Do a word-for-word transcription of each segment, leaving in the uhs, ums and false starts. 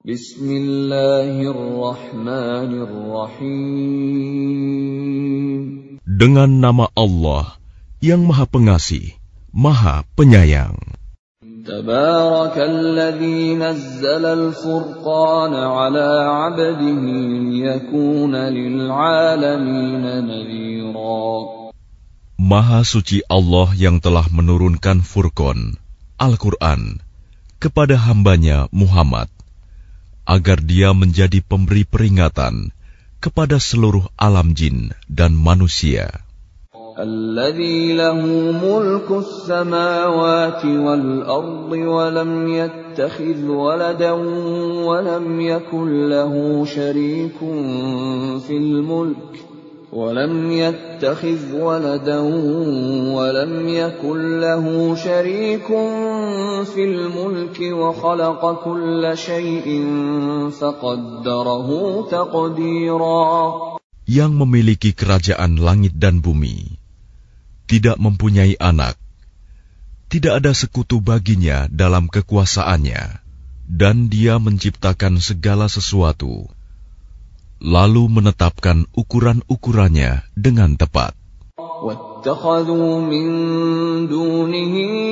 Bismillahirrahmanirrahim. Dengan nama Allah yang Maha Pengasih, Maha Penyayang. Tabarakalladzi nazzala al-furqana 'ala 'abdihi liyakuna lil'alamina nadhira. Maha suci Allah yang telah menurunkan Furqan, Al-Quran, kepada hambanya Muhammad, agar dia menjadi pemberi peringatan kepada seluruh alam jin dan manusia. Alladzi lahu mulkus samawati wal ardi wa lam yattakhidh waladan wa lam yakul lahu syarikun fil mulk wa lam yattakhidh waladan wa lam yakul lahu syarikun fil mulki wa khalaqa kulla syai'in faqaddarahu taqdira. Yang memiliki kerajaan langit dan bumi, tidak mempunyai anak, tidak ada sekutu baginya dalam kekuasaannya, dan dia menciptakan segala sesuatu, lalu menetapkan ukuran-ukurannya dengan tepat. وَاتَّخَذُوا مِن دُونِهِ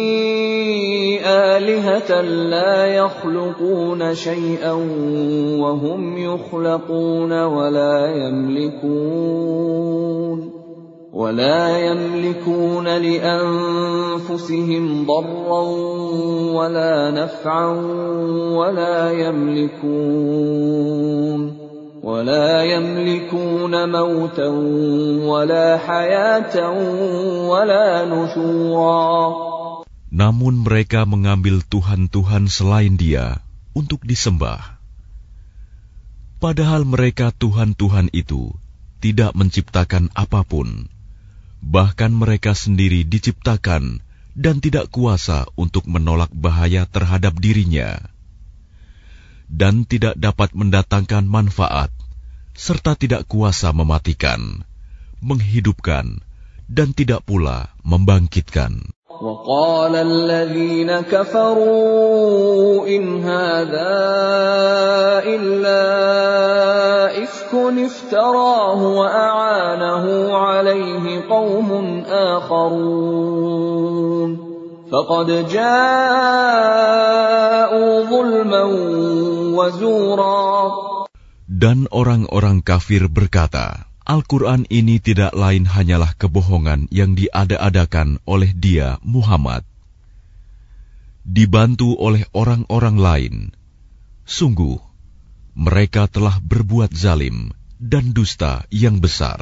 آلِهَةً لَّا يَخْلُقُونَ شَيْئًا وَهُمْ يُخْلَقُونَ وَلَا يَمْلِكُونَ وَلَا يَمْلِكُونَ لِأَنفُسِهِمْ ضَرًّا وَلَا نَفْعًا وَلَا يَمْلِكُونَ وَلَا يَمْلِكُونَ مَوْتًا وَلَا حَيَاةً وَلَا نُشُورًا. Namun mereka mengambil Tuhan-Tuhan selain Dia untuk disembah. Padahal mereka Tuhan-Tuhan itu tidak menciptakan apapun. Bahkan mereka sendiri diciptakan dan tidak kuasa untuk menolak bahaya terhadap dirinya, dan tidak dapat mendatangkan manfaat, serta tidak kuasa mematikan, menghidupkan, dan tidak pula membangkitkan. وَقَالَ الَّذِينَ كَفَرُوا إِنْ هَذَا إِلَّا إِفْكٌ افْتَرَاهُ وَأَعَانَهُ عَلَيْهِ قَوْمٌ آخَرُونَ فَقَدْ جَاءُوا ظُلْمًا وَزُورًا. Dan orang-orang kafir berkata, Al-Quran ini tidak lain hanyalah kebohongan yang diada-adakan oleh dia, Muhammad, dibantu oleh orang-orang lain. Sungguh, mereka telah berbuat zalim dan dusta yang besar.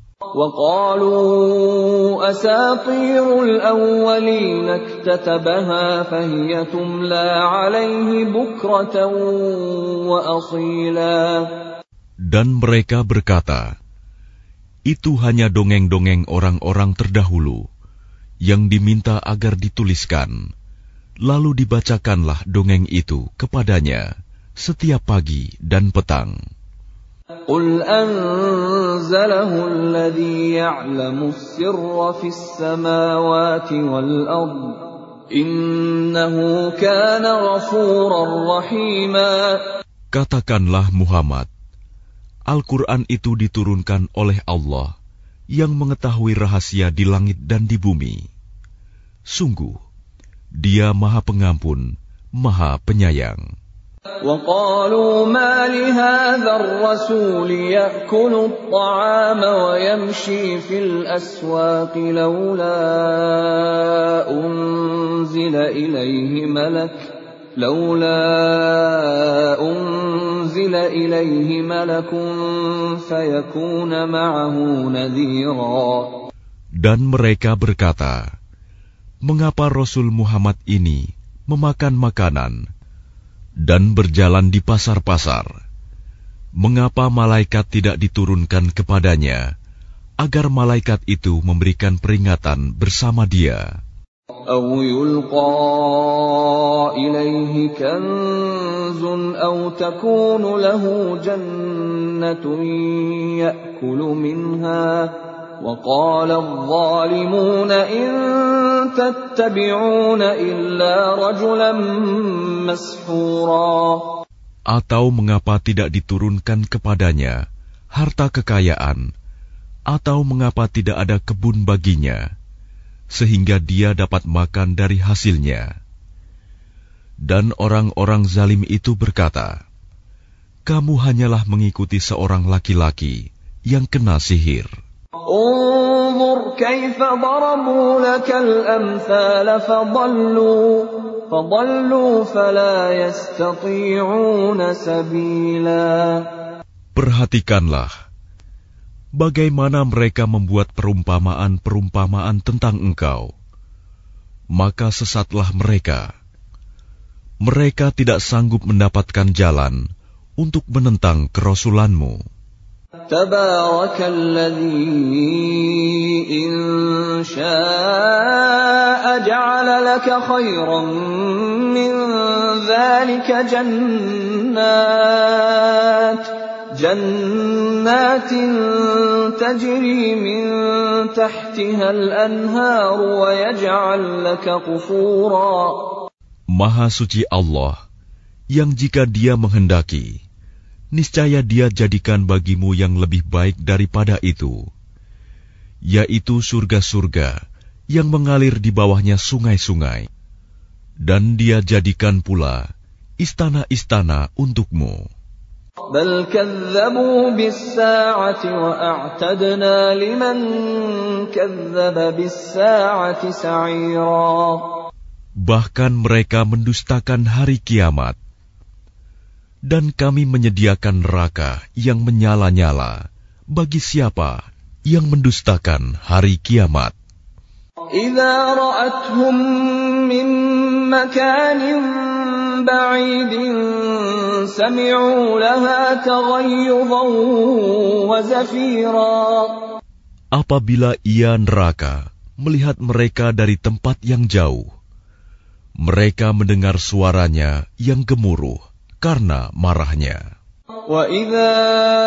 وَقَالُوا أَسَاطِيرُ الْأَوَّلِينَ اكْتَتَبَهَا فَهِيَ تُمْلَى عَلَيْهِ بُكْرَةً وَأَصِيلًا. Dan mereka berkata, itu hanya dongeng-dongeng orang-orang terdahulu yang diminta agar dituliskan, lalu dibacakanlah dongeng itu kepadanya setiap pagi dan petang. قُلْ أَنزَلَهُ الَّذِي يَعْلَمُ السِّرَّ فِي السَّمَاوَاتِ وَالْأَرْضِ إِنَّهُ كَانَ غَفُورًا رَّحِيمًا. Katakanlah Muhammad, Al-Quran itu diturunkan oleh Allah yang mengetahui rahasia di langit dan di bumi. Sungguh, Dia Maha Pengampun, Maha Penyayang. وَقَالُوا مَا لِهَذَا الرَّسُولِ يَأْكُلُ الطَّعَامَ وَيَمْشِي فِي الْأَسْوَاقِ لَوْلَا أُنزِلَ إِلَيْهِ مَلَكٌ لَوْلَا أُنزِلَ إِلَيْهِ مَلَكٌ فَيَكُونَ مَعَهُ نَذِيرًا. Dan mereka berkata, mengapa Rasul Muhammad ini memakan makanan dan berjalan di pasar-pasar? Mengapa malaikat tidak diturunkan kepadanya, agar malaikat itu memberikan peringatan bersama dia? أَوْ يُلْقَى إِلَيْهِ كَنزٌ أَوْ تَكُونُ لَهُ جَنَّةٌ يَأْكُلُ مِنْهَا وَقَالَ الظَّالِمُونَ إِن تَتَّبِعُونَ إِلَّا رَجُلًا مَّسْحُورًا. Atau mengapa tidak diturunkan kepadanya harta kekayaan, atau mengapa tidak ada kebun baginya, sehingga dia dapat makan dari hasilnya? Dan orang-orang zalim itu berkata, kamu hanyalah mengikuti seorang laki-laki yang kena sihir. Unzur kaifa darabu lakal amthal fadallu fadallu fala yastati'una sabila. Perhatikanlah bagaimana mereka membuat perumpamaan-perumpamaan tentang engkau, maka sesatlah mereka. Mereka tidak sanggup mendapatkan jalan untuk menentang kerasulanmu. Tabarakalladzi in syaa'a ja'ala laka khairan min dzalika jannat jannatin tajri min tahtiha al-anhar wa yaj'al laka qusura. Maha suci Allah, yang jika Dia menghendaki, niscaya Dia jadikan bagimu yang lebih baik daripada itu, yaitu surga-surga yang mengalir di bawahnya sungai-sungai, dan Dia jadikan pula istana-istana untukmu. Bal kadzabu bis-saa'ati wa a'tadna liman kadzdzaba bis-saa'ati sa'ira. Bahkan mereka mendustakan hari kiamat, dan kami menyediakan neraka yang menyala-nyala bagi siapa yang mendustakan hari kiamat. Idza ra'athum min makanin ba'idin sami'u laha taghayyuzan wa zafira. Apabila ia neraka melihat mereka dari tempat yang jauh, mereka mendengar suaranya yang gemuruh karena marahnya. Wa idza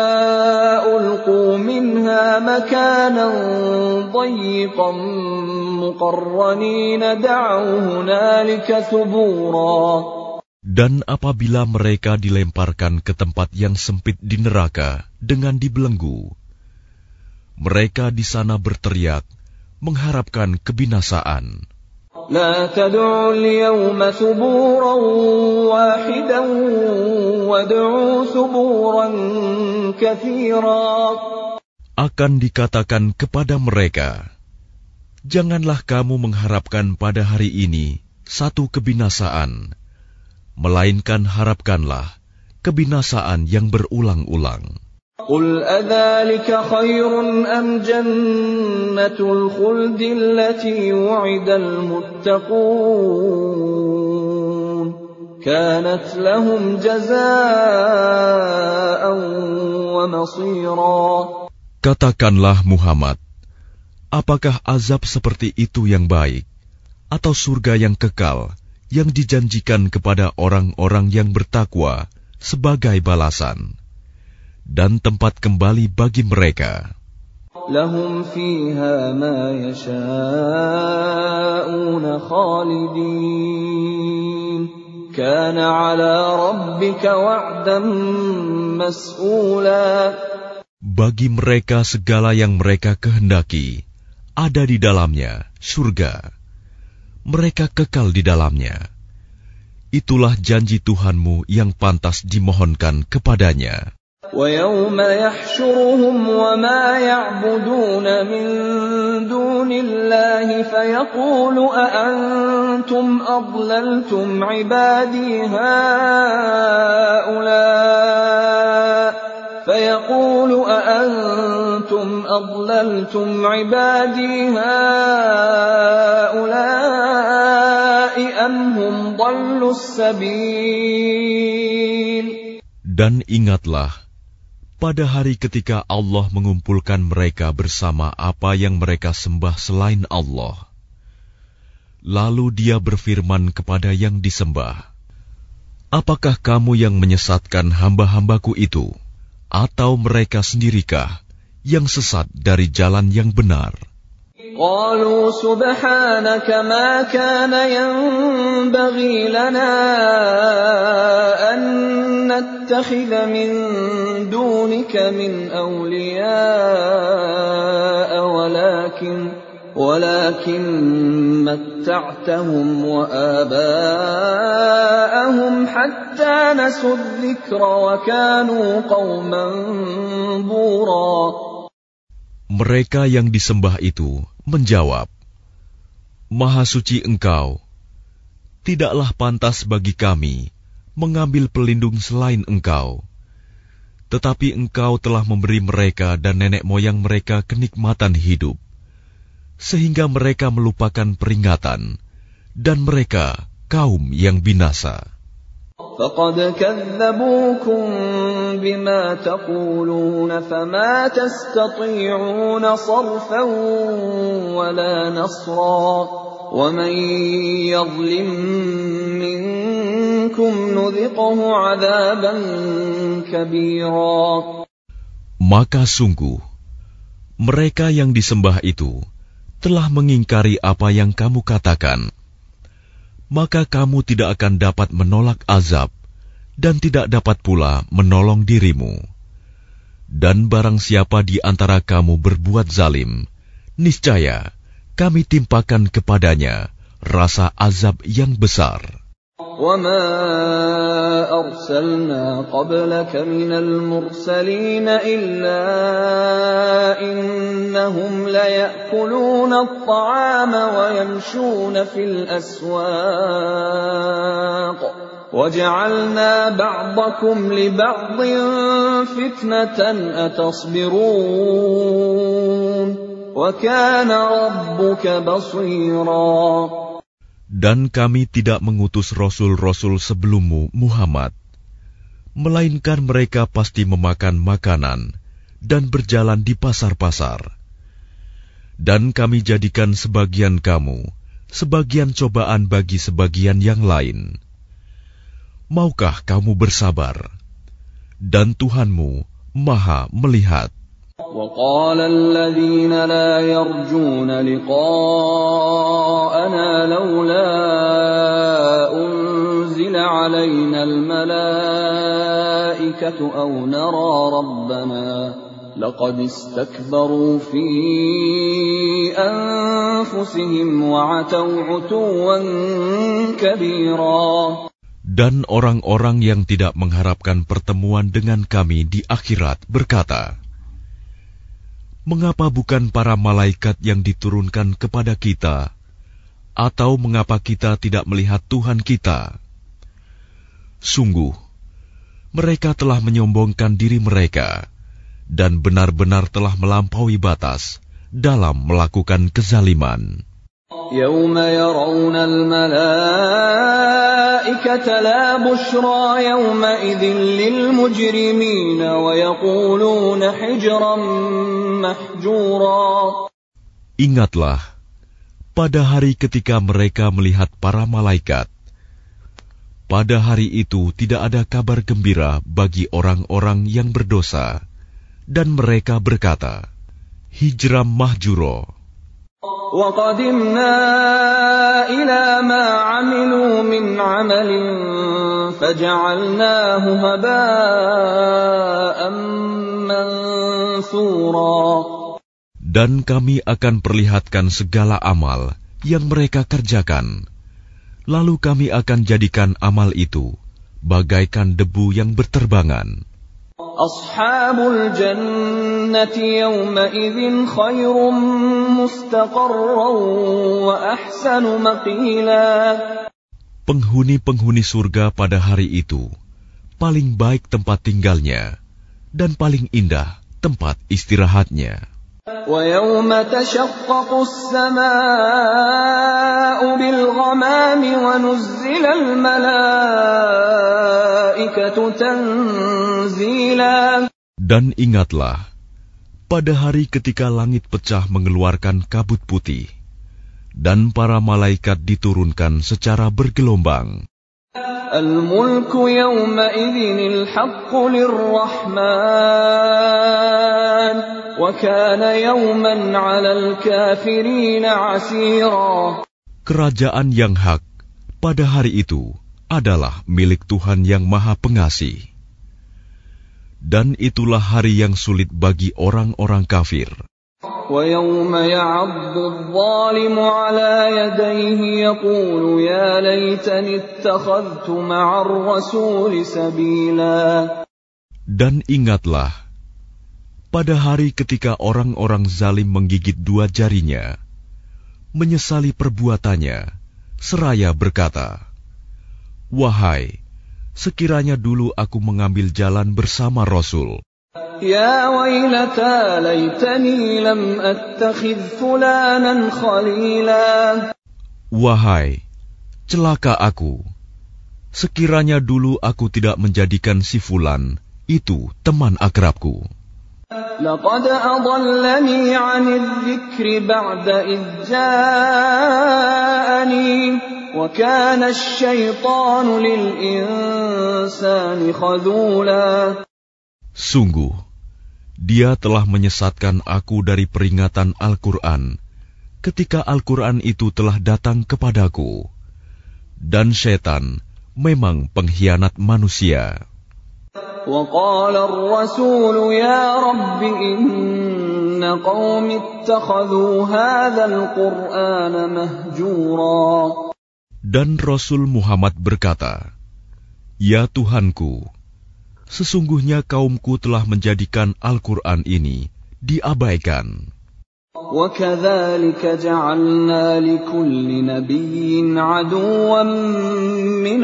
ulqu minha makanan dayyiqan muqarranin da'u hunalika thubura. Dan apabila mereka dilemparkan ke tempat yang sempit di neraka dengan dibelenggu, mereka di sana berteriak mengharapkan kebinasaan. La tad'u al-yawma thuburan wahidan wad'u thuburan katsira. Akan dikatakan kepada mereka, janganlah kamu mengharapkan pada hari ini satu kebinasaan, melainkan harapkanlah kebinasaan yang berulang-ulang. Qul adzalika khairun am jannatul khuldi allati wu'idal muttaqun kanat lahum jazaa'an wa masira. Katakanlah Muhammad, apakah azab seperti itu yang baik, atau surga yang kekal yang dijanjikan kepada orang-orang yang bertakwa sebagai balasan dan tempat kembali bagi mereka? Lahum fiha ma yasha'una khalidin kana 'ala rabbika wa'dan mas'ula. Bagi mereka segala yang mereka kehendaki ada di dalamnya surga. Mereka kekal di dalamnya. Itulah janji Tuhanmu yang pantas dimohonkan kepadanya. وَيَوْمَ يَحْشُرُهُمْ وَمَا يَعْبُدُونَ مِن دُونِ اللَّهِ فَيَقُولُ أَأَنْتُمْ أَضْلَلْتُمْ عِبَادِي هَؤُلَاءِ فَيَقُولُ أَأَنْتُمْ أَضْلَلْتُمْ عِبَادِي هَؤُلَاءِ أَمْ هُمْ ضَلُّوا السَّبِيلَ. Dan ingatlah pada hari ketika Allah mengumpulkan mereka bersama apa yang mereka sembah selain Allah. Lalu Dia berfirman kepada yang disembah, apakah kamu yang menyesatkan hamba-hambaku itu, atau mereka sendirikah yang sesat dari jalan yang benar? قالوا سبحانك ما كان ينبغي لنا أن نتخذ من دونك من أولياء ولكن ولكن متعتهم وآباءهم حتى نسوا الذكر وكانوا قوما بورا. Mereka yang disembah itu menjawab, Maha suci Engkau, tidaklah pantas bagi kami mengambil pelindung selain Engkau. Tetapi Engkau telah memberi mereka dan nenek moyang mereka kenikmatan hidup, sehingga mereka melupakan peringatan, dan mereka kaum yang binasa. فَقَدْ كَذَّبُوكُمْ بِمَا تَقُولُونَ فَمَا تَسْتَطِيعُونَ صَرْفًا وَلَا نَصْرًا وَمَنْ يَظْلِمْ مِنْكُمْ نُذِقْهُ عَذَابًا كَبِيرًا. Maka sungguh, mereka yang disembah itu telah mengingkari apa yang kamu katakan. Maka kamu tidak akan dapat menolak azab, dan tidak dapat pula menolong dirimu. Dan barang siapa di antara kamu berbuat zalim, niscaya kami timpakan kepadanya rasa azab yang besar. وَمَا أَرْسَلْنَا قَبْلَكَ مِنَ الْمُرْسَلِينَ إِلَّا إِنَّهُمْ لَيَأْكُلُونَ الطَّعَامَ وَيَمْشُونَ فِي الْأَسْوَاقِ وَجَعَلْنَا بَعْضَكُمْ لِبَعْضٍ فِتْنَةً أَتَصْبِرُونَ وَكَانَ رَبُّكَ بَصِيرًا. Dan kami tidak mengutus rasul-rasul sebelummu, Muhammad, melainkan mereka pasti memakan makanan dan berjalan di pasar-pasar. Dan kami jadikan sebagian kamu sebagian cobaan bagi sebagian yang lain. Maukah kamu bersabar? Dan Tuhanmu Maha melihat. وَقَالَ الَّذِينَ لَا يَرْجُونَ لِقَاءَنَا لَوْلَا أُنْزِلَ عَلَيْنَا الْمَلَائِكَةُ أَوْ نَرَى رَبَّنَا لَقَدِ اسْتَكْبَرُوا فِي أَنفُسِهِمْ وَعَتَوْا عُتُوًّا كَبِيرًا. Dan orang-orang yang tidak mengharapkan pertemuan dengan kami di akhirat berkata, mengapa bukan para malaikat yang diturunkan kepada kita? Atau mengapa kita tidak melihat Tuhan kita? Sungguh, mereka telah menyombongkan diri mereka, dan benar-benar telah melampaui batas dalam melakukan kezaliman. يَوْمَ يَرَوْنَ الْمَلَائِكَةَ لَا بُشْرَى يَوْمَئِذٍ لِلْمُجْرِمِينَ وَيَقُولُونَ حِجْرًا مَحْجُورًا. Ingatlah, pada hari ketika mereka melihat para malaikat, pada hari itu tidak ada kabar gembira bagi orang-orang yang berdosa, dan mereka berkata, hijram mahjuro. وَقَدِمْنَا إِلَى مَا عَمِلُوا مِنْ عَمَلٍ فَجَعَلْنَاهُ هَبَاءً مَنْثُورًا. Dan kami akan perlihatkan segala amal yang mereka kerjakan, lalu kami akan jadikan amal itu bagaikan debu yang berterbangan. Ashabul jannati yawma idzin khairum mustaqarran wa ahsanu maqila. Penghuni-penghuni surga pada hari itu paling baik tempat tinggalnya dan paling indah tempat istirahatnya. Wa yawma tashaqqaqu as-samaa'u bil ghamami wa nuzzila al malaa'ikatu tanzila. Dan ingatlah pada hari ketika langit pecah mengeluarkan kabut putih dan para malaikat diturunkan secara bergelombang. الملك يومئذ الحق للرحمن وكان يوما على الكافرين عسيرا. Kerajaan yang hak pada hari itu adalah milik Tuhan yang Maha Pengasih. Dan itulah hari yang sulit bagi orang-orang kafir. وَيَوْمَ يَعَضُّ الظَّالِمُ عَلَى يَدَيْهِ يَقُولُ يَا لَيْتَنِي اتَّخَذْتُ مَعَ الرَّسُولِ سَبِيلًا. Dan ingatlah, pada hari ketika orang-orang zalim menggigit dua jarinya, menyesali perbuatannya, seraya berkata, "Wahai, sekiranya dulu aku mengambil jalan bersama Rasul. Ya wailata laitani lam attakhidh fulanan khalila." Wahai, celaka aku, sekiranya dulu aku tidak menjadikan si Fulan itu teman akrabku. Laqad adallani 'anil dzikri ba'da idh ja'ani wa kana asy-syaitanu lil insani khadhula. Sungguh, dia telah menyesatkan aku dari peringatan Al-Quran ketika Al-Quran itu telah datang kepadaku, dan syaitan memang pengkhianat manusia. وقال الرسول يا رب إن قوم اتخذوا هذا القرآن مهجورا. Dan Rasul Muhammad berkata, "Ya Tuhanku, sesungguhnya kaumku telah menjadikan Al-Quran ini diabaikan." وَكَذَلِكَ جَعَلْنَا لِكُلِّ نَبِيٍّ عَدُوًّا مِّنَ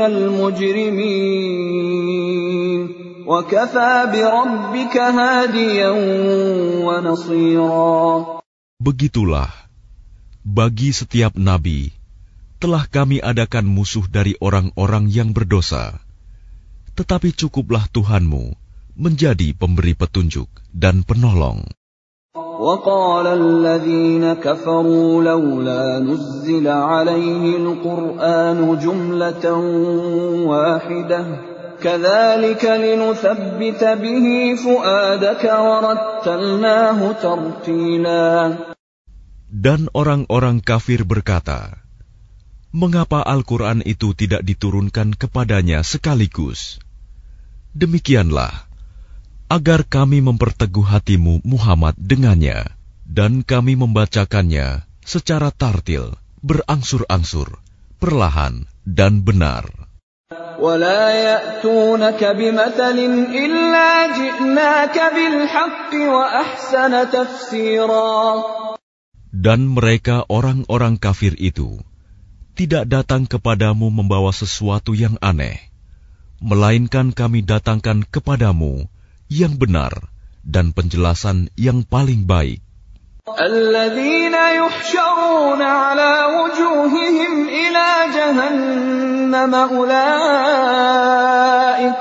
الْمُجْرِمِينَ وَكَفَى بِرَبِّكَ هَادِيًا وَنَصِيرًا. Begitulah, bagi setiap nabi telah kami adakan musuh dari orang-orang yang berdosa. Tetapi cukuplah Tuhanmu menjadi pemberi petunjuk dan penolong. وَقَالَ الَّذِينَ كَفَرُوا لَوْلَا نُزِّلَ عَلَيْهِ الْقُرْآنُ جُمْلَةً وَاحِدَةً كَذَلِكَ لِنُثَبِّتَ بِهِ فُؤَادَكَ وَرَتَّلْنَاهُ تَرْتِيلًا. Dan orang-orang kafir berkata, "Mengapa Al-Quran itu tidak diturunkan kepadanya sekaligus?" Demikianlah, agar kami memperteguh hatimu Muhammad dengannya, dan kami membacakannya secara tartil, berangsur-angsur, perlahan dan benar. وَلَا يَأْتُونَكَ بِمَثَلٍ إِلَّا جِئْنَاكَ بِالْحَقِّ وَأَحْسَنَ تَفْسِيرًا. Dan mereka orang-orang kafir itu tidak datang kepadamu membawa sesuatu yang aneh, melainkan kami datangkan kepadamu yang benar dan penjelasan yang paling baik. الَّذِينَ يُحْشَرُونَ عَلَى وُجُوهِهِمْ إِلَى جَهَنَّمَ أُولَئِكَ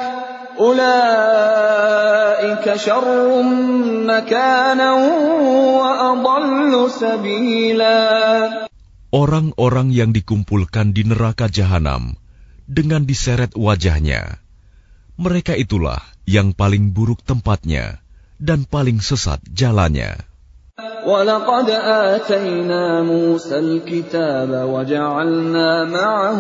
أُولَئِكَ شَرٌّ مَكَانًا وَأَضَلُّ سَبِيلًا. Orang-orang yang dikumpulkan di neraka jahanam dengan diseret wajahnya, mereka itulah yang paling buruk tempatnya dan paling sesat jalannya. وَلَقَدْ آتَيْنَا مُوسَى الْكِتَابَ وَجَعَلْنَا مَعَهُ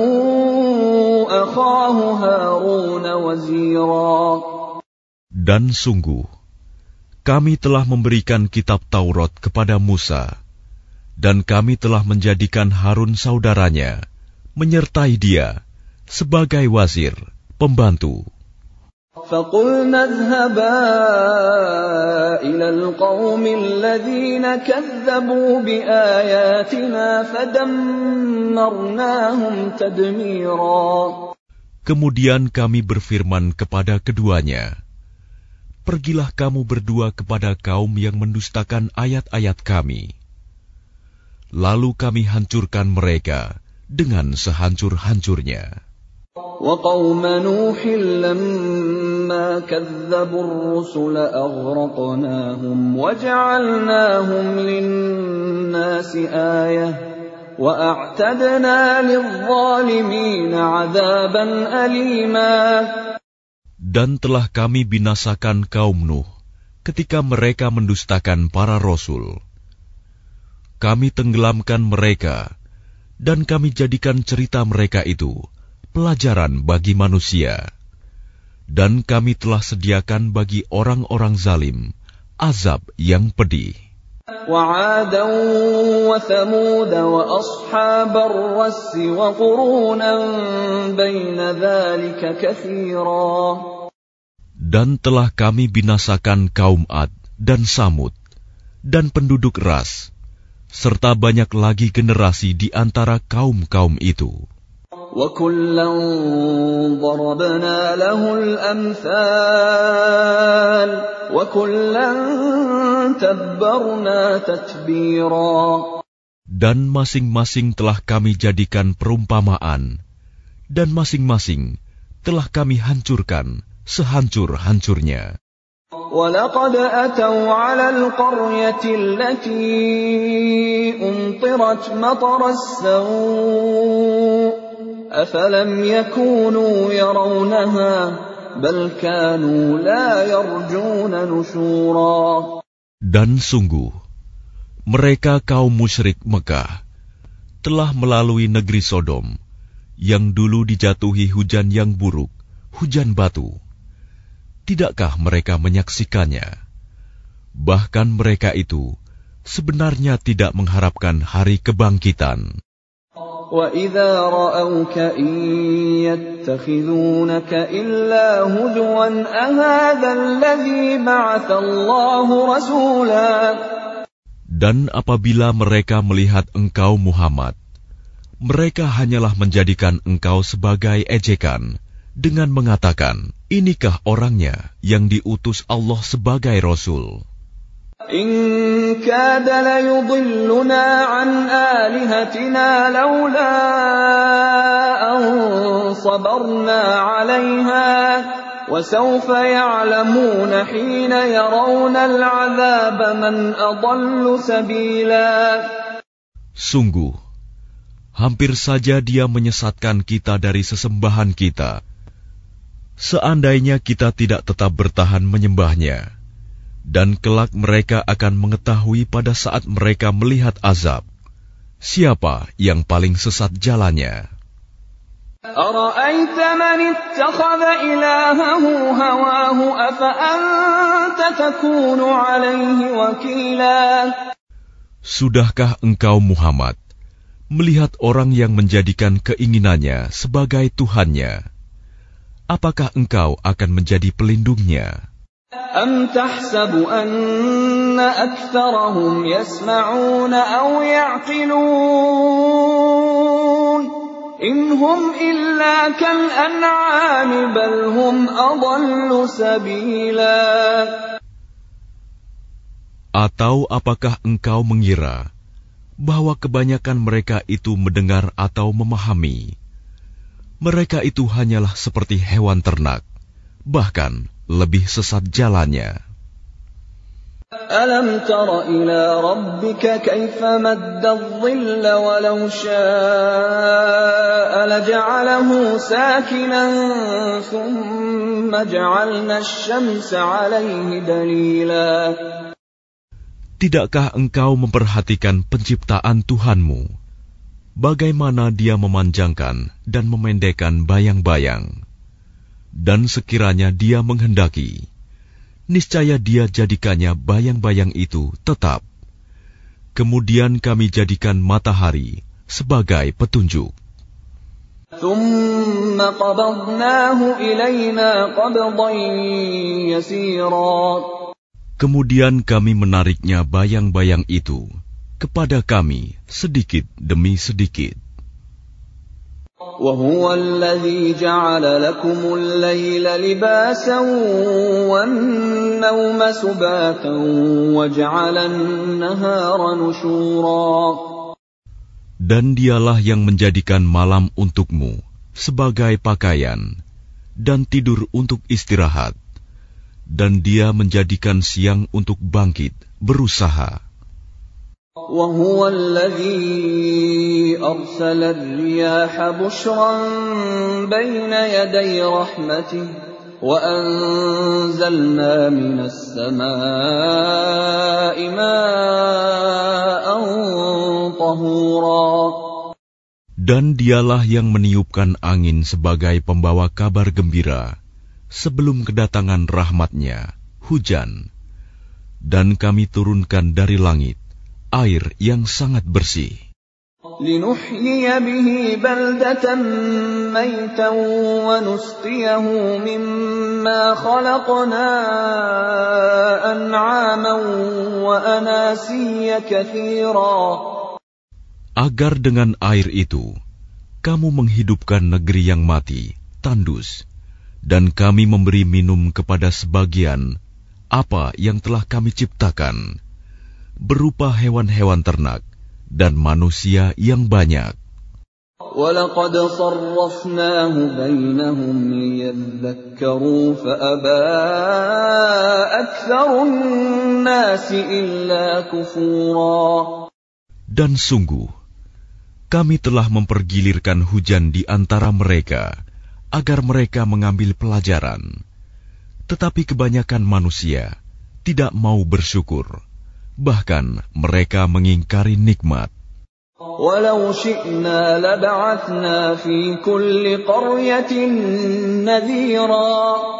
أَخَاهُ هَارُونَ وَزِيرًا. Dan sungguh, kami telah memberikan kitab Taurat kepada Musa, dan kami telah menjadikan Harun saudaranya, menyertai dia sebagai wazir, pembantu. فَقُلْنَا اذْهَبَا إِلَى الْقَوْمِ الَّذِينَ كَذَّبُوا بِآيَاتِنَا فَدَمَّرْنَاهُمْ تَدْمِيرًا. Kemudian kami berfirman kepada keduanya, "Pergilah kamu berdua kepada kaum yang mendustakan ayat-ayat kami. Lalu kami hancurkan mereka dengan sehancur-hancurnya." وَقَوْمَ نُوحٍ لَمَّا كَذَّبُوا الرُّسُلَ أَغْرَقْنَاهُمْ وَجَعَلْنَاهُمْ لِلنَّاسِ آيَةً وَأَعْتَدْنَا لِلظَّالِمِينَ عَذَابًا أَلِيمًا. Dan telah kami binasakan kaum Nuh ketika mereka mendustakan para rasul. Kami tenggelamkan mereka, dan kami jadikan cerita mereka itu pelajaran bagi manusia. Dan kami telah sediakan bagi orang-orang zalim azab yang pedih. وَعَادًا وَثَمُودَ وَأَصْحَابَ الرَّسِّ وَقُرُونًا بَيْنَ ذَلِكَ كَثِيرًا. Dan telah kami binasakan kaum Ad dan Samud dan penduduk Ras, serta banyak lagi generasi di antara kaum-kaum itu. وَكُلًّا ضَرَبْنَا لَهُ الْأَمْثَالَ وَكُلًّا تَبَّرْنَا تَتْبِيرًا. Dan masing-masing telah kami jadikan perumpamaan, dan masing-masing telah kami hancurkan sehancur-hancurnya. وَلَقَدْ أَتَوْا عَلَى الْقَرْيَةِ الَّتِي أُمْطِرَتْ مَطَرَ السَّوْءِ أَفَلَمْ يَكُونُوا يَرَوْنَهَا بَلْ كَانُوا لَا يَرْجُونَ نُشُورًا. Dan sungguh, mereka kaum musyrik Mekah telah melalui negeri Sodom, yang dulu dijatuhi hujan yang buruk, hujan batu. Tidakkah mereka menyaksikannya? Bahkan mereka itu sebenarnya tidak mengharapkan hari kebangkitan. وَإِذَا رَأَوْكَ إِن يَتَّخِذُونَكَ إِلَّا هُزُوًا أَهَذَا الَّذِي بَعَثَ اللَّهُ رَسُولًا. Dan apabila mereka melihat engkau Muhammad, mereka hanyalah menjadikan engkau sebagai ejekan dengan mengatakan, inikah orangnya yang diutus Allah sebagai Rasul? إِن كَادَ لَيُضِلُّنَا عَنْ آلِهَتِنَا لَوْلَا أَن صَبَرْنَا عَلَيْهَا وَسَوْفَ يَعْلَمُونَ حِينَ يَرَوْنَ الْعَذَابَ مَنْ أَضَلُّ سَبِيلًا. Sungguh, hampir saja dia menyesatkan kita dari sesembahan kita. Seandainya kita tidak tetap bertahan menyembahnya, dan kelak mereka akan mengetahui pada saat mereka melihat azab, siapa yang paling sesat jalannya. أَرَأَيْتَ مَنِ اتَّخَذَ إِلَٰهَهُ هَوَاهُ أَفَأَنتَ تَكُونُ عَلَيْهِ وَكِيلًا. Sudahkah engkau Muhammad melihat orang yang menjadikan keinginannya sebagai Tuhannya? Apakah engkau akan menjadi pelindungnya? أَمْ تَحْسَبُ أَنَّ أَكْثَرَهُمْ يَسْمَعُونَ أَوْ يَعْقِلُونَ إِنْ هُمْ إِلَّا كَالْأَنْعَامِ بَلْ هُمْ أَضَلُّ سَبِيلًا. Atau apakah engkau mengira bahwa kebanyakan mereka itu mendengar atau memahami? Mereka itu hanyalah seperti hewan ternak, bahkan lebih sesat jalannya. أَلَمْ تَرَ إِلَى رَبِّكَ كَيْفَ مَدَّ الظِّلَّ وَلَوْ شَاءَ لَجَعَلَهُ سَاكِنًا ثُمَّ جَعَلْنَا الشَّمْسَ عَلَيْهِ دَلِيلًا. Tidakkah engkau memperhatikan penciptaan Tuhanmu, bagaimana Dia memanjangkan dan memendekkan bayang-bayang? Dan sekiranya Dia menghendaki, niscaya Dia jadikannya bayang-bayang itu tetap. Kemudian kami jadikan matahari sebagai petunjuk. ثُمَّ قَبَضْنَاهُ إِلَيْنَا قَبْضًا يَسِيرًا. Kemudian kami menariknya bayang-bayang itu kepada kami sedikit demi sedikit. وَهُوَ الَّذِي جَعَلَ لَكُمُ اللَّيْلَ لِبَاسًا وَالنَّوْمَ سُبَاتًا وَجَعَلَ النَّهَارَ نُشُورًا. Dan Dialah yang menjadikan malam untukmu sebagai pakaian dan tidur untuk istirahat, dan Dia menjadikan siang untuk bangkit berusaha. وهو الذي أرسل الرياح بشرا بين يدي رحمته وأنزلنا من السماء ماء طهورا. Dan dialah yang meniupkan angin sebagai pembawa kabar gembira sebelum kedatangan rahmat-Nya, hujan. Dan kami turunkan dari langit air yang sangat bersih. لِنُحْيِيَ بِهِ بَلْدَةً مَيْتًا وَنُسْقِيَهُ مِمَّا خَلَقْنَا أَنْعَامًا وَأَنَاسِيَّ كَثِيرًا. Agar dengan air itu kamu menghidupkan negeri yang mati, tandus, dan kami memberi minum kepada sebagian apa yang telah kami ciptakan, berupa hewan-hewan ternak dan manusia yang banyak. وَلَقَدْ صَرَّفْنَاهُ بَيْنَهُمْ لِيَذَّكَّرُوا فَأَبَى أَكْثَرُ النَّاسِ إِلَّا كُفُورًا. Dan sungguh, kami telah mempergilirkan hujan di antara mereka agar mereka mengambil pelajaran. Tetapi kebanyakan manusia tidak mau bersyukur, bahkan mereka mengingkari nikmat. وَلَوْ شِئْنَا لَبَعَثْنَا فِي كُلِّ قَرْيَةٍ نَذِيرًا.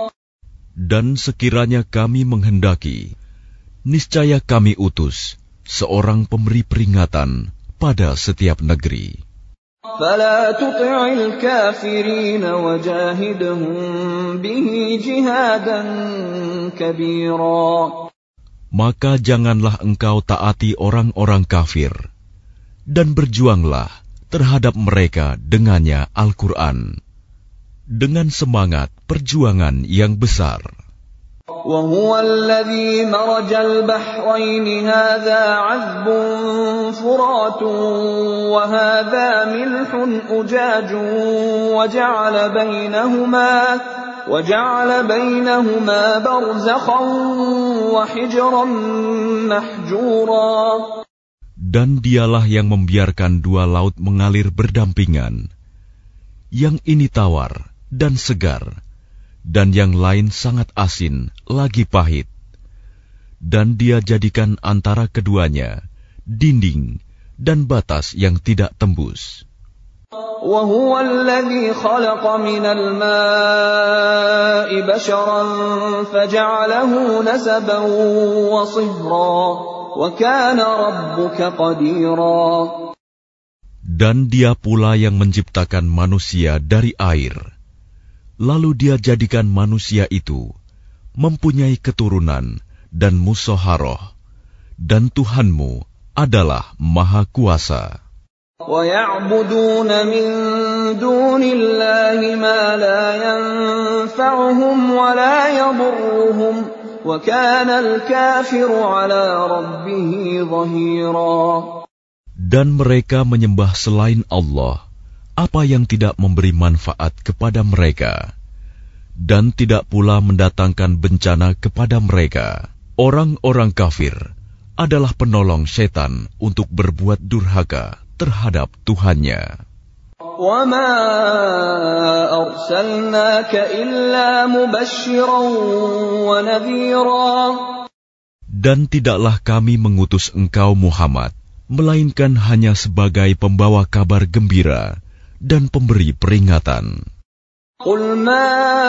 Dan sekiranya kami menghendaki, niscaya kami utus seorang pemberi peringatan pada setiap negeri. فَلَا تُطِعِ الْكَافِرِينَ وَجَاهِدْهُمْ بِهِ جِهَادًا كَبِيرًا. Maka janganlah engkau taati orang-orang kafir, dan berjuanglah terhadap mereka dengannya Al-Quran, dengan semangat perjuangan yang besar. وَهُوَ الَّذِي مَرَجَ الْبَحْرَيْنِ هَذَا عَذْبٌ فُرَاتٌ وَهَذَا مِلْحٌ أُجَاجٌ وَجَعَلَ بَيْنَهُمَا وَجَعَلَ بَيْنَهُمَا بَرْزَخًا وَحِجْرًا مَحْجُورًا. Dan dialah yang membiarkan dua laut mengalir berdampingan, yang ini tawar dan segar, dan yang lain sangat asin lagi pahit. Dan dia jadikan antara keduanya dinding dan batas yang tidak tembus. وَهُوَ الَّذِي خَلَقَ مِنَ الْمَاءِ بَشَرًا فَجَعَلَهُ نَسَبًا وَصِهْرًا وَكَانَ رَبُّكَ قَدِيرًا. Dan dia pula yang menciptakan manusia dari air, lalu dia jadikan manusia itu mempunyai keturunan dan musoharoh, dan Tuhanmu adalah Maha Kuasa. وَيَعْبُدُونَ مِن دُونِ اللَّهِ مَا لَا يَنفَعُهُمْ وَلَا يَضُرُّهُمْ وَكَانَ الْكَافِرُ عَلَى رَبِّهِ ظَهِيرًا. Dan mereka menyembah selain Allah apa yang tidak memberi manfaat kepada mereka, dan tidak pula mendatangkan bencana kepada mereka. Orang-orang kafir adalah penolong setan untuk berbuat durhaka terhadap Tuhannya. وَمَا أَرْسَلْنَاكَ إِلَّا مُبَشِّرًا وَنَذِيرًا. Dan tidaklah kami mengutus engkau Muhammad, melainkan hanya sebagai pembawa kabar gembira dan pemberi peringatan. قُلْ مَا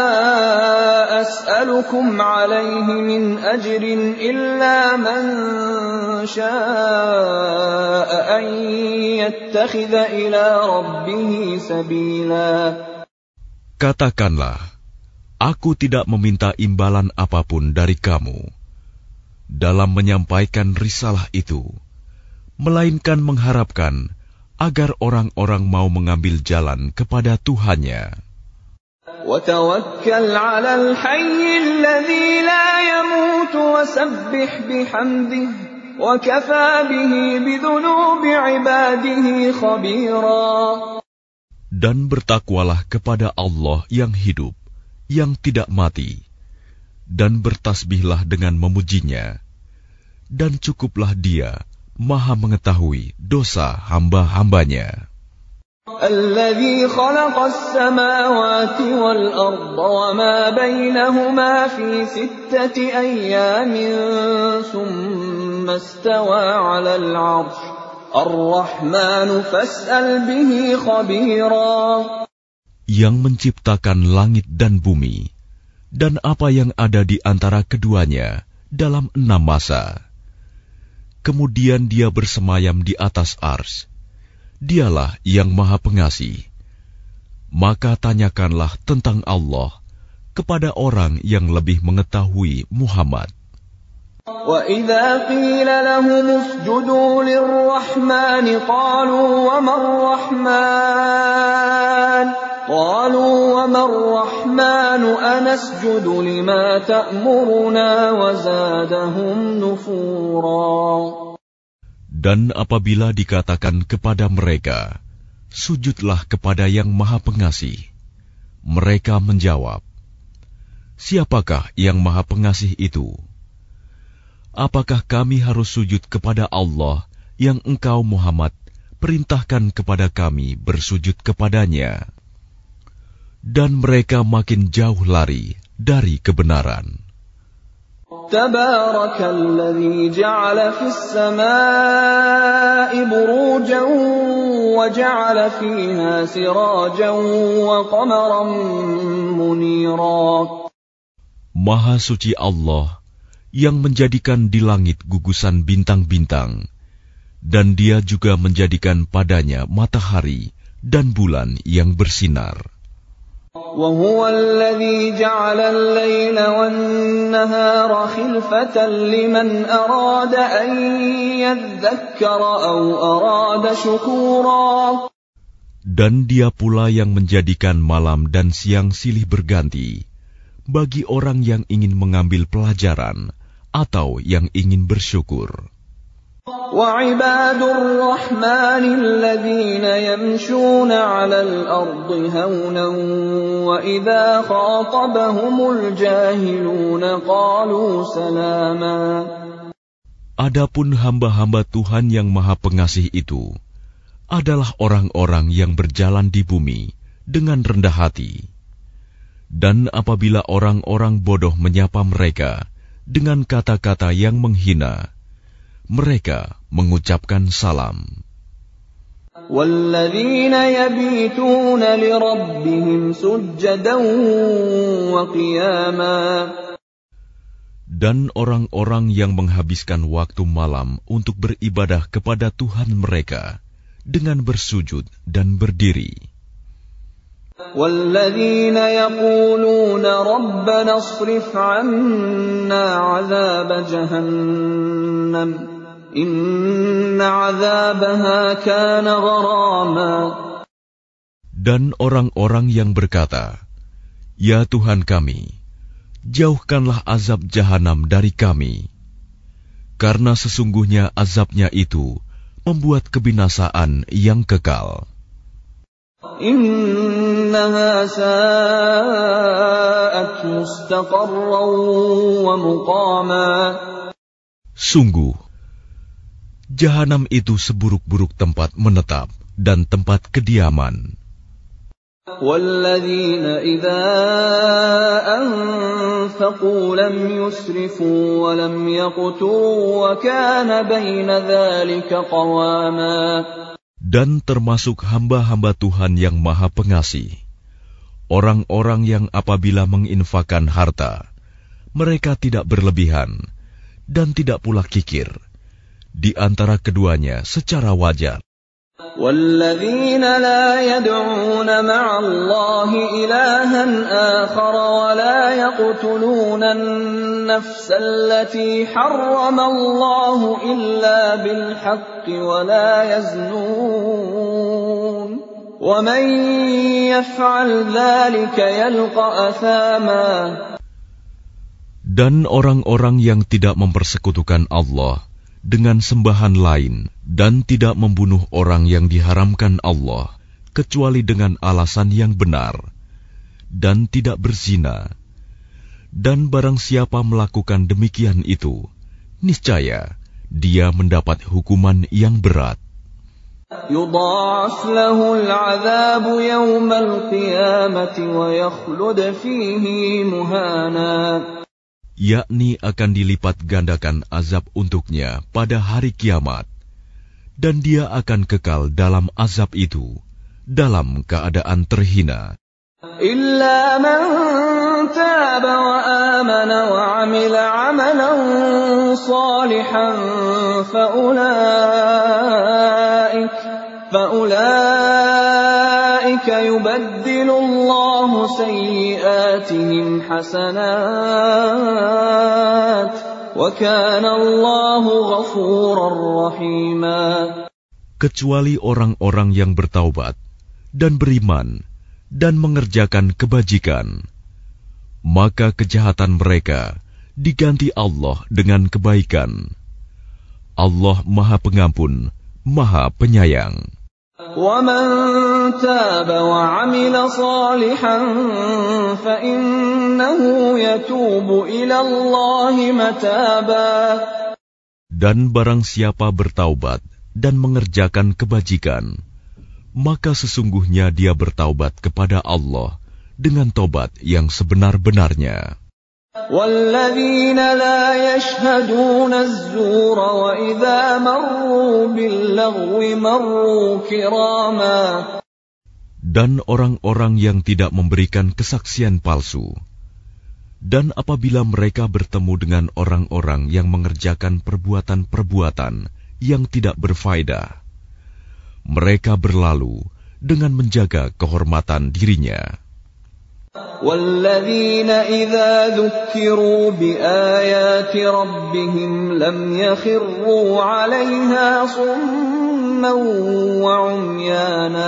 أَسْأَلُكُمْ عَلَيْهِ مِنْ أَجْرٍ إِلَّا مَنْ شَاءَ أَنْ يَتَّخِذَ إِلَى رَبِّهِ سَبِيلًا. Katakanlah, aku tidak meminta imbalan apapun dari kamu dalam menyampaikan risalah itu, melainkan mengharapkan agar orang-orang mau mengambil jalan kepada Tuhannya. وَتَوَكَّلْ عَلَى الْحَيِّ الَّذِي لَا يَمُوتُ وَسَبِّحْ بِحَمْدِهِ وَكَفَى بِهِ بِذُنُوبِ عِبَادِهِ خَبِيرًا. Dan bertakwalah kepada Allah yang hidup, yang tidak mati, dan bertasbihlah dengan memujinya, dan cukuplah Dia Maha mengetahui dosa hamba-hambanya. الذي خلق السماوات والأرض وما بينهما في ستة أيام ثم استوى على العرش الرحمن فاسأل به خبيرا. Yang menciptakan langit dan bumi dan apa yang ada di antara keduanya dalam enam masa. Kemudian dia bersemayam di atas ars. Dialah yang Maha Pengasih. Maka tanyakanlah tentang Allah kepada orang yang lebih mengetahui Muhammad. وَإِذَا قِيلَ لَهُمُ اسْجُدُوا لِلرَّحْمَنِ قَالُوا وَمَا الرَّحْمَنُ قَالُوا وَمَا الرَّحْمَنُ أَنَسْجُدُ لِمَا تَأْمُرُنَا وَزَادَهُمْ نُفُورًا. Dan apabila dikatakan kepada mereka, sujudlah kepada yang Maha Pengasih, mereka menjawab, siapakah yang Maha Pengasih itu? Apakah kami harus sujud kepada Allah yang engkau Muhammad perintahkan kepada kami bersujud kepadanya? Dan mereka makin jauh lari dari kebenaran. تبارك الذي جعل في السماء بروجا وجعل فيها سراجا وقمرا منيرا. Maha suci Allah yang menjadikan di langit gugusan bintang-bintang, dan Dia juga menjadikan padanya matahari dan bulan yang bersinar. وهو الذي جعل الليل والنهار خلفة لمن أراد أن يذكر أو أراد شكورا. Dan Dia pula yang menjadikan malam dan siang silih berganti bagi orang yang ingin mengambil pelajaran atau yang ingin bersyukur. وَعِبَادُ الرَّحْمَنِ الَّذِينَ يَمْشُونَ عَلَى الْأَرْضِ هَوْنًا وَإِذَا خَاطَبَهُمُ الْجَاهِلُونَ قَالُوا سَلَامًا. Adapun hamba-hamba Tuhan yang Maha Pengasih itu adalah orang-orang yang berjalan di bumi dengan rendah hati. Dan apabila orang-orang bodoh menyapa mereka dengan kata-kata yang menghina, mereka mengucapkan salam. وَالَّذِينَ يَبِيتُونَ لِرَبِّهِمْ سُجَّدًا وَقِيَامًا. Dan orang-orang yang menghabiskan waktu malam untuk beribadah kepada Tuhan mereka dengan bersujud dan berdiri. وَالَّذِينَ يَقُولُونَ رَبَّنَا اصْرِفْ عَنَّا عَذَابَ جَهَنَّمَ إِنَّ عَذَابَهَا كَانَ غَرَامًا. Dan orang-orang yang berkata, Ya Tuhan kami, jauhkanlah azab jahanam dari kami, karena sesungguhnya azabnya itu membuat kebinasaan yang kekal. Innaha sa'at mustaqarran wa muqama. Sungguh, jahanam itu seburuk-buruk tempat menetap dan tempat kediaman. وَالَّذِينَ إِذَا أَنفَقُوا لَمْ يُسْرِفُوا وَلَمْ يَقْتُرُوا وَكَانَ بَيْنَ ذَلِكَ قَوَامًا. Dan termasuk hamba-hamba Tuhan yang Maha Pengasih, orang-orang yang apabila menginfakkan harta, mereka tidak berlebihan dan tidak pula kikir, di antara keduanya secara wajar. وَالَّذِينَ لَا يَدْعُونَ مَعَ اللَّهِ إِلَٰهًا آخَرَ وَلَا يَقْتُلُونَ النَّفْسَ الَّتِي حَرَّمَ اللَّهُ إِلَّا بِالْحَقِّ وَلَا يَزْنُونَ وَمَن يَفْعَلْ ذَلِكَ يَلْقَ أَثَامًا. Dan orang-orang yang tidak mempersekutukan Allah dengan sembahan lain dan tidak membunuh orang yang diharamkan Allah kecuali dengan alasan yang benar dan tidak berzina, dan barang siapa melakukan demikian itu, niscaya dia mendapat hukuman yang berat. يضاعف له العذاب يوم القيامة ويخلد فيه مهانا. Yakni akan dilipat gandakan azab untuknya pada hari kiamat, dan dia akan kekal dalam azab itu dalam keadaan terhina. إلا من تاب وآمن وعمل عملا صالحا فأولئك فأولئك يبدل الله سيئاتهم حسنات وكان الله غفورا رحيما. Kecuali orang-orang yang bertaubat dan beriman dan mengerjakan kebajikan, maka kejahatan mereka diganti Allah dengan kebaikan. Allah Maha Pengampun, Maha Penyayang. وَمَن تَابَ وَعَمِلَ صَالِحًا فَإِنَّهُ يَتُوبُ إِلَى اللَّهِ مَتَابًا. Dan barang siapa bertaubat dan mengerjakan kebajikan, maka sesungguhnya dia bertaubat kepada Allah dengan taubat yang sebenar-benarnya. وَالَّذِينَ لَا يَشْهَدُونَ الزُّورَ وَإِذَا مَرُّوا بِاللَّغْوِ مَرُّوا كِرَامًا. Dan orang-orang yang tidak memberikan kesaksian palsu, dan apabila mereka bertemu dengan orang-orang yang mengerjakan perbuatan-perbuatan yang tidak berfaedah, mereka berlalu dengan menjaga kehormatan dirinya. وَالَّذِينَ إِذَا ذُكِّرُوا بِآيَاتِ رَبِّهِمْ لَمْ يَخِرُّوا عَلَيْهَا صُمًّا وَعُمْيَانًا.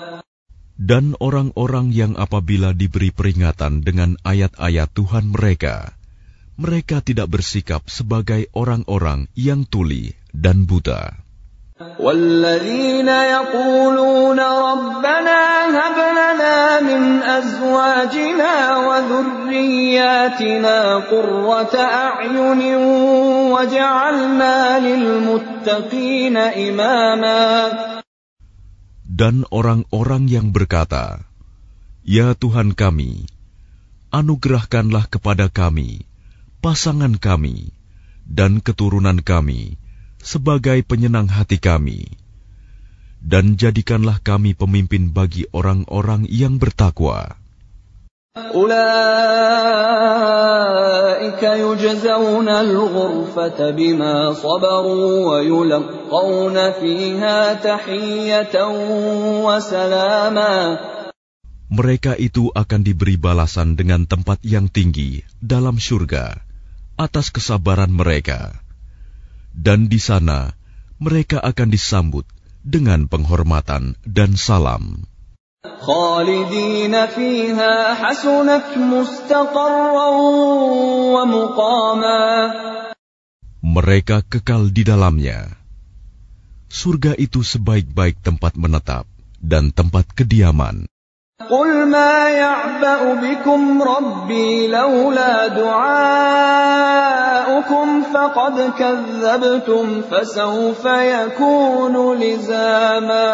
Dan orang-orang yang apabila diberi peringatan dengan ayat-ayat Tuhan mereka, mereka tidak bersikap sebagai orang-orang yang tuli dan buta. وَالَّذِينَ يَقُولُونَ رَبَّنَا هَبْ لَنَا مِنْ أَزْوَاجِنَا وَذُرِّيَّاتِنَا قُرَّةَ أَعْيُنٍ وَاجْعَلْنَا لِلْمُتَّقِينَ إِمَامًا. Dan orang-orang yang berkata, "Ya Tuhan kami, anugerahkanlah kepada kami pasangan kami dan keturunan kami sebagai penyenang hati kami, dan jadikanlah kami pemimpin bagi orang-orang yang bertakwa." أُولَئِكَ يُجْزَوْنَ الْغُرْفَةَ بِمَا صَبَرُوا وَيُلَقَّوْنَ فِيهَا تَحِيَّةً وَسَلَامًا. Mereka itu akan diberi balasan dengan tempat yang tinggi dalam surga atas kesabaran mereka. Dan di sana mereka akan disambut dengan penghormatan dan salam. خَالِدِينَ فِيهَا حَسُنَتْ مُسْتَقَرًّا وَمُقَامًا. Mereka kekal di dalamnya. Surga itu sebaik-baik tempat menetap dan tempat kediaman. قُلْ مَا يَعْبَأُ بِكُمْ رَبِّي لَوْلَا دُعَاؤُكُمْ فَقَدْ كَذَّبْتُمْ فَسَوْفَ يَكُونُ لِزَامًا.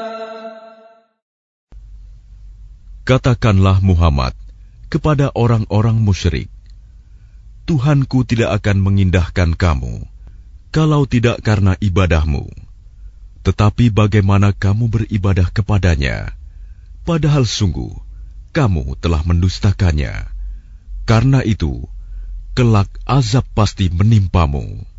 Katakanlah Muhammad kepada orang-orang musyrik, Tuhanku tidak akan mengindahkan kamu kalau tidak karena ibadahmu. Tetapi bagaimana kamu beribadah kepadanya, padahal sungguh kamu telah mendustakannya. Karena itu, kelak azab pasti menimpamu.